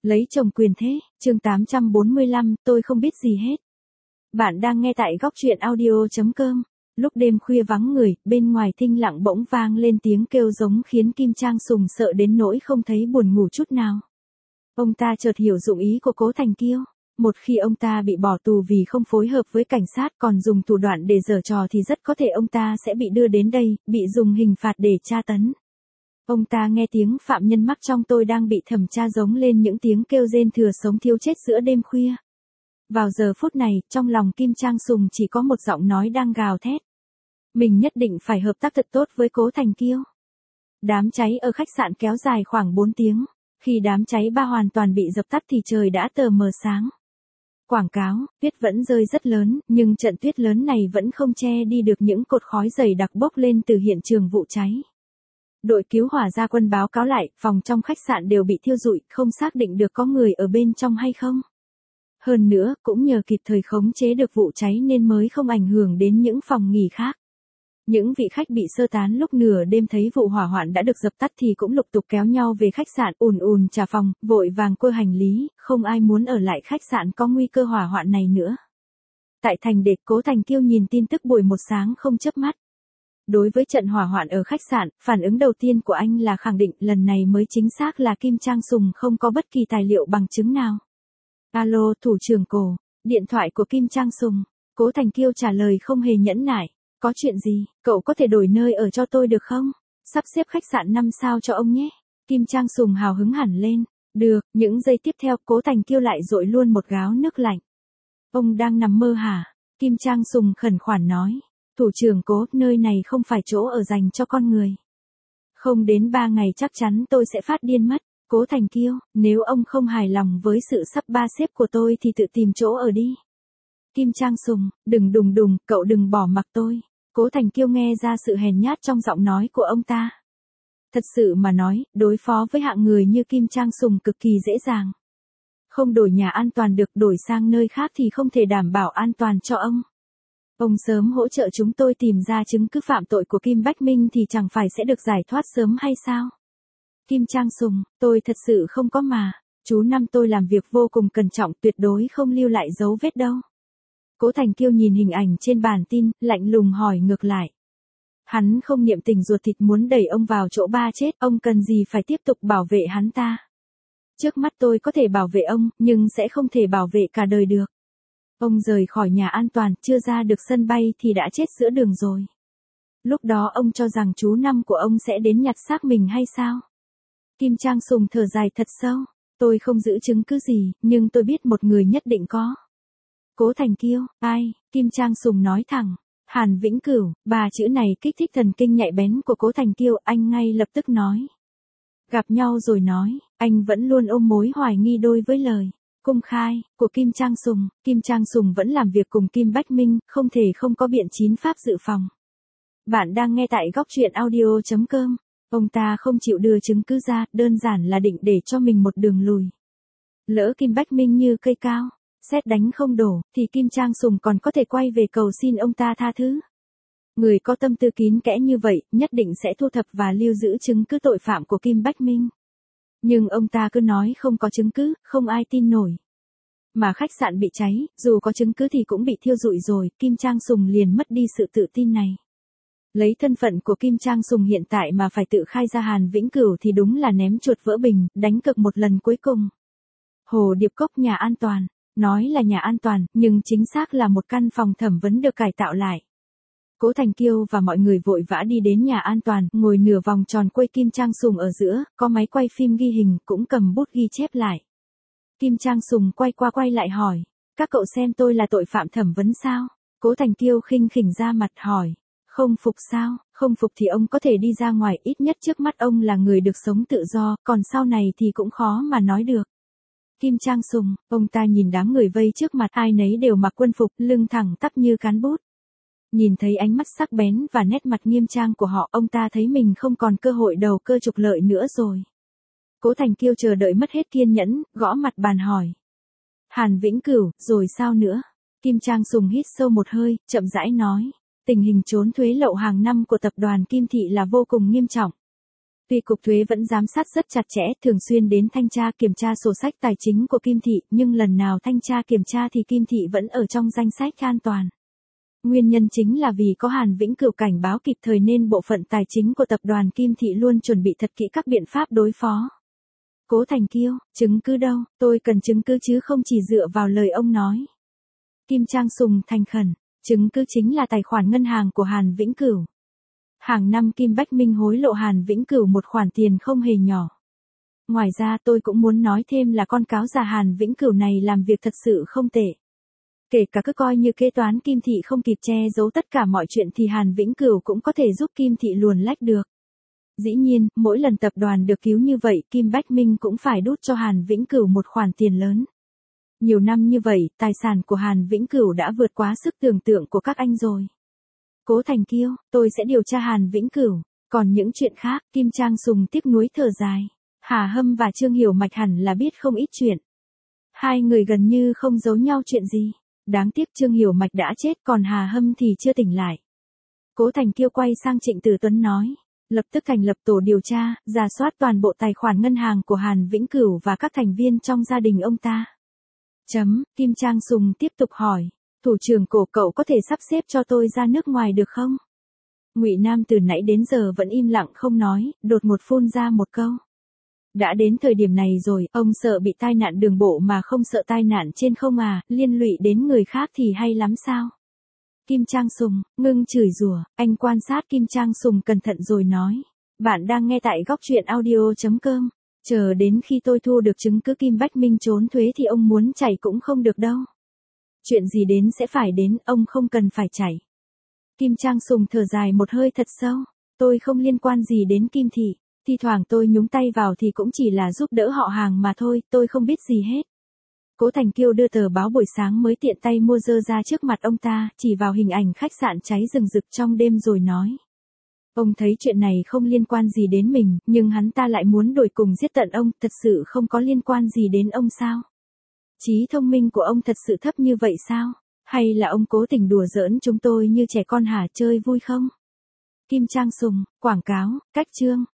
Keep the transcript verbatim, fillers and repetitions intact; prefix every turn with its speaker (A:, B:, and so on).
A: Lấy chồng quyền thế, chương tám trăm bốn mươi lăm, tôi không biết gì hết. Bạn đang nghe tại góc truyện audio chấm com. Lúc đêm khuya vắng người, bên ngoài thinh lặng bỗng vang lên tiếng kêu giống khiến Kim Trang Sùng sợ đến nỗi không thấy buồn ngủ chút nào. Ông ta chợt hiểu dụng ý của Cố Thành Kiêu. Một khi ông ta bị bỏ tù vì không phối hợp với cảnh sát còn dùng thủ đoạn để giở trò thì rất có thể ông ta sẽ bị đưa đến đây, bị dùng hình phạt để tra tấn. Ông ta nghe tiếng phạm nhân mắc trong tôi đang bị thẩm tra giống lên những tiếng kêu rên thừa sống thiếu chết giữa đêm khuya. Vào giờ phút này, trong lòng Kim Trang Sùng chỉ có một giọng nói đang gào thét. Mình nhất định phải hợp tác thật tốt với Cố Thành Kiêu. Đám cháy ở khách sạn kéo dài khoảng bốn tiếng. Khi đám cháy ba hoàn toàn bị dập tắt thì trời đã tờ mờ sáng. Quảng cáo, tuyết vẫn rơi rất lớn, nhưng trận tuyết lớn này vẫn không che đi được những cột khói dày đặc bốc lên từ hiện trường vụ cháy. Đội cứu hỏa ra quân báo cáo lại, phòng trong khách sạn đều bị thiêu rụi, không xác định được có người ở bên trong hay không. Hơn nữa, cũng nhờ kịp thời khống chế được vụ cháy nên mới không ảnh hưởng đến những phòng nghỉ khác. Những vị khách bị sơ tán lúc nửa đêm thấy vụ hỏa hoạn đã được dập tắt thì cũng lục tục kéo nhau về khách sạn ùn ùn trả phòng, vội vàng quơ hành lý, không ai muốn ở lại khách sạn có nguy cơ hỏa hoạn này nữa. Tại thành Đệt, Cố Thành Kiêu nhìn tin tức buổi một sáng không chớp mắt. Đối với trận hỏa hoạn ở khách sạn, phản ứng đầu tiên của anh là khẳng định lần này mới chính xác là Kim Trang Sùng không có bất kỳ tài liệu bằng chứng nào. Alo, thủ trưởng Cổ, điện thoại của Kim Trang Sùng. Cố Thành Kiêu trả lời không hề nhẫn nại. Có chuyện gì, cậu có thể đổi nơi ở cho tôi được không? Sắp xếp khách sạn năm sao cho ông nhé. Kim Trang Sùng hào hứng hẳn lên. Được, những giây tiếp theo Cố Thành Kiêu lại dội luôn một gáo nước lạnh. Ông đang nằm mơ hả? Kim Trang Sùng khẩn khoản nói. Thủ trưởng Cố, nơi này không phải chỗ ở dành cho con người. Không đến ba ngày chắc chắn tôi sẽ phát điên mất. Cố Thành Kiêu, nếu ông không hài lòng với sự sắp ba xếp của tôi thì tự tìm chỗ ở đi. Kim Trang Sùng, đừng đùng đùng, cậu đừng bỏ mặc tôi. Cố Thành Kiêu nghe ra sự hèn nhát trong giọng nói của ông ta. Thật sự mà nói, đối phó với hạng người như Kim Trang Sùng cực kỳ dễ dàng. Không đổi nhà an toàn được, đổi sang nơi khác thì không thể đảm bảo an toàn cho ông. Ông sớm hỗ trợ chúng tôi tìm ra chứng cứ phạm tội của Kim Bách Minh thì chẳng phải sẽ được giải thoát sớm hay sao? Kim Trang Sùng, tôi thật sự không có mà. Chú Năm tôi làm việc vô cùng cẩn trọng, tuyệt đối không lưu lại dấu vết đâu. Cố Thành Kiêu nhìn hình ảnh trên bản tin, lạnh lùng hỏi ngược lại. Hắn không niệm tình ruột thịt muốn đẩy ông vào chỗ ba chết, ông cần gì phải tiếp tục bảo vệ hắn ta? Trước mắt tôi có thể bảo vệ ông, nhưng sẽ không thể bảo vệ cả đời được. Ông rời khỏi nhà an toàn, chưa ra được sân bay thì đã chết giữa đường rồi. Lúc đó ông cho rằng chú Năm của ông sẽ đến nhặt xác mình hay sao? Kim Trang Sùng thở dài thật sâu. Tôi không giữ chứng cứ gì, nhưng tôi biết một người nhất định có. Cố Thành Kiêu, ai? Kim Trang Sùng nói thẳng. Hàn Vĩnh Cửu, bà chữ này kích thích thần kinh nhạy bén của Cố Thành Kiêu, anh ngay lập tức nói. Gặp nhau rồi nói, anh vẫn luôn ôm mối hoài nghi đối với lời công khai của Kim Trang Sùng. Kim Trang Sùng vẫn làm việc cùng Kim Bách Minh, không thể không có biện chín pháp dự phòng. Bạn đang nghe tại góc truyện audio chấm com. Ông ta không chịu đưa chứng cứ ra, đơn giản là định để cho mình một đường lùi. Lỡ Kim Bách Minh như cây cao, sét đánh không đổ, thì Kim Trang Sùng còn có thể quay về cầu xin ông ta tha thứ. Người có tâm tư kín kẽ như vậy, nhất định sẽ thu thập và lưu giữ chứng cứ tội phạm của Kim Bách Minh. Nhưng ông ta cứ nói không có chứng cứ, không ai tin nổi. Mà khách sạn bị cháy, dù có chứng cứ thì cũng bị thiêu rụi rồi, Kim Trang Sùng liền mất đi sự tự tin này. Lấy thân phận của Kim Trang Sùng hiện tại mà phải tự khai ra Hàn Vĩnh Cửu thì đúng là ném chuột vỡ bình, đánh cược một lần cuối cùng. Hồ Điệp Cốc nhà an toàn. Nói là nhà an toàn, nhưng chính xác là một căn phòng thẩm vấn được cải tạo lại. Cố Thành Kiêu và mọi người vội vã đi đến nhà an toàn, ngồi nửa vòng tròn quây Kim Trang Sùng ở giữa, có máy quay phim ghi hình, cũng cầm bút ghi chép lại. Kim Trang Sùng quay qua quay lại hỏi, các cậu xem tôi là tội phạm thẩm vấn sao? Cố Thành Kiêu khinh khỉnh ra mặt hỏi, không phục sao? Không phục thì ông có thể đi ra ngoài, ít nhất trước mắt ông là người được sống tự do, còn sau này thì cũng khó mà nói được. Kim Trang Sùng, ông ta nhìn đám người vây trước mặt, ai nấy đều mặc quân phục, lưng thẳng tắp như cán bút. Nhìn thấy ánh mắt sắc bén và nét mặt nghiêm trang của họ, ông ta thấy mình không còn cơ hội đầu cơ trục lợi nữa rồi. Cố Thành Kiêu chờ đợi mất hết kiên nhẫn, gõ mặt bàn hỏi. Hàn Vĩnh Cửu, rồi sao nữa? Kim Trang Sùng hít sâu một hơi, chậm rãi nói. Tình hình trốn thuế lậu hàng năm của tập đoàn Kim Thị là vô cùng nghiêm trọng. Tuy cục thuế vẫn giám sát rất chặt chẽ, thường xuyên đến thanh tra kiểm tra sổ sách tài chính của Kim Thị, nhưng lần nào thanh tra kiểm tra thì Kim Thị vẫn ở trong danh sách an toàn. Nguyên nhân chính là vì có Hàn Vĩnh Cửu cảnh báo kịp thời nên bộ phận tài chính của tập đoàn Kim Thị luôn chuẩn bị thật kỹ các biện pháp đối phó. Cố Thành Kiêu, chứng cứ đâu, tôi cần chứng cứ chứ không chỉ dựa vào lời ông nói. Kim Trang Sùng thành khẩn, chứng cứ chính là tài khoản ngân hàng của Hàn Vĩnh Cửu. Hàng năm Kim Bách Minh hối lộ Hàn Vĩnh Cửu một khoản tiền không hề nhỏ. Ngoài ra tôi cũng muốn nói thêm là con cáo già Hàn Vĩnh Cửu này làm việc thật sự không tệ. Kể cả cứ coi như kế toán Kim Thị không kịp che giấu tất cả mọi chuyện thì Hàn Vĩnh Cửu cũng có thể giúp Kim Thị luồn lách được. Dĩ nhiên, mỗi lần tập đoàn được cứu như vậy Kim Bách Minh cũng phải đút cho Hàn Vĩnh Cửu một khoản tiền lớn. Nhiều năm như vậy, tài sản của Hàn Vĩnh Cửu đã vượt quá sức tưởng tượng của các anh rồi. Cố Thành Kiêu, tôi sẽ điều tra Hàn Vĩnh Cửu. Còn những chuyện khác, Kim Trang Sùng tiếc nuối thở dài. Hà Hâm và Trương Hiểu Mạch hẳn là biết không ít chuyện. Hai người gần như không giấu nhau chuyện gì. Đáng tiếc Trương Hiểu Mạch đã chết còn Hà Hâm thì chưa tỉnh lại. Cố Thành Kiêu quay sang Trịnh Tử Tuấn nói. Lập tức thành lập tổ điều tra, rà soát toàn bộ tài khoản ngân hàng của Hàn Vĩnh Cửu và các thành viên trong gia đình ông ta. Chấm, Kim Trang Sùng tiếp tục hỏi. Thủ trưởng Cổ cậu có thể sắp xếp cho tôi ra nước ngoài được không? Ngụy Nam từ nãy đến giờ vẫn im lặng không nói, đột ngột phun ra một câu. Đã đến thời điểm này rồi, ông sợ bị tai nạn đường bộ mà không sợ tai nạn trên không à, liên lụy đến người khác thì hay lắm sao? Kim Trang Sùng, ngưng chửi rủa, anh quan sát Kim Trang Sùng cẩn thận rồi nói. Bạn đang nghe tại góc truyện audio chấm com. Chờ đến khi tôi thu được chứng cứ Kim Bách Minh trốn thuế thì ông muốn chạy cũng không được đâu. Chuyện gì đến sẽ phải đến, ông không cần phải chạy. Kim Trang Sùng thở dài một hơi thật sâu. Tôi không liên quan gì đến Kim Thị. Thi thoảng tôi nhúng tay vào thì cũng chỉ là giúp đỡ họ hàng mà thôi, tôi không biết gì hết. Cố Thành Kiêu đưa tờ báo buổi sáng mới tiện tay mua dơ ra trước mặt ông ta, chỉ vào hình ảnh khách sạn cháy rừng rực trong đêm rồi nói. Ông thấy chuyện này không liên quan gì đến mình, nhưng hắn ta lại muốn đuổi cùng giết tận ông, thật sự không có liên quan gì đến ông sao? Trí thông minh của ông thật sự thấp như vậy sao? Hay là ông cố tình đùa giỡn chúng tôi như trẻ con hả, chơi vui không? Kim Trang Sùng, quảng cáo, cách chương.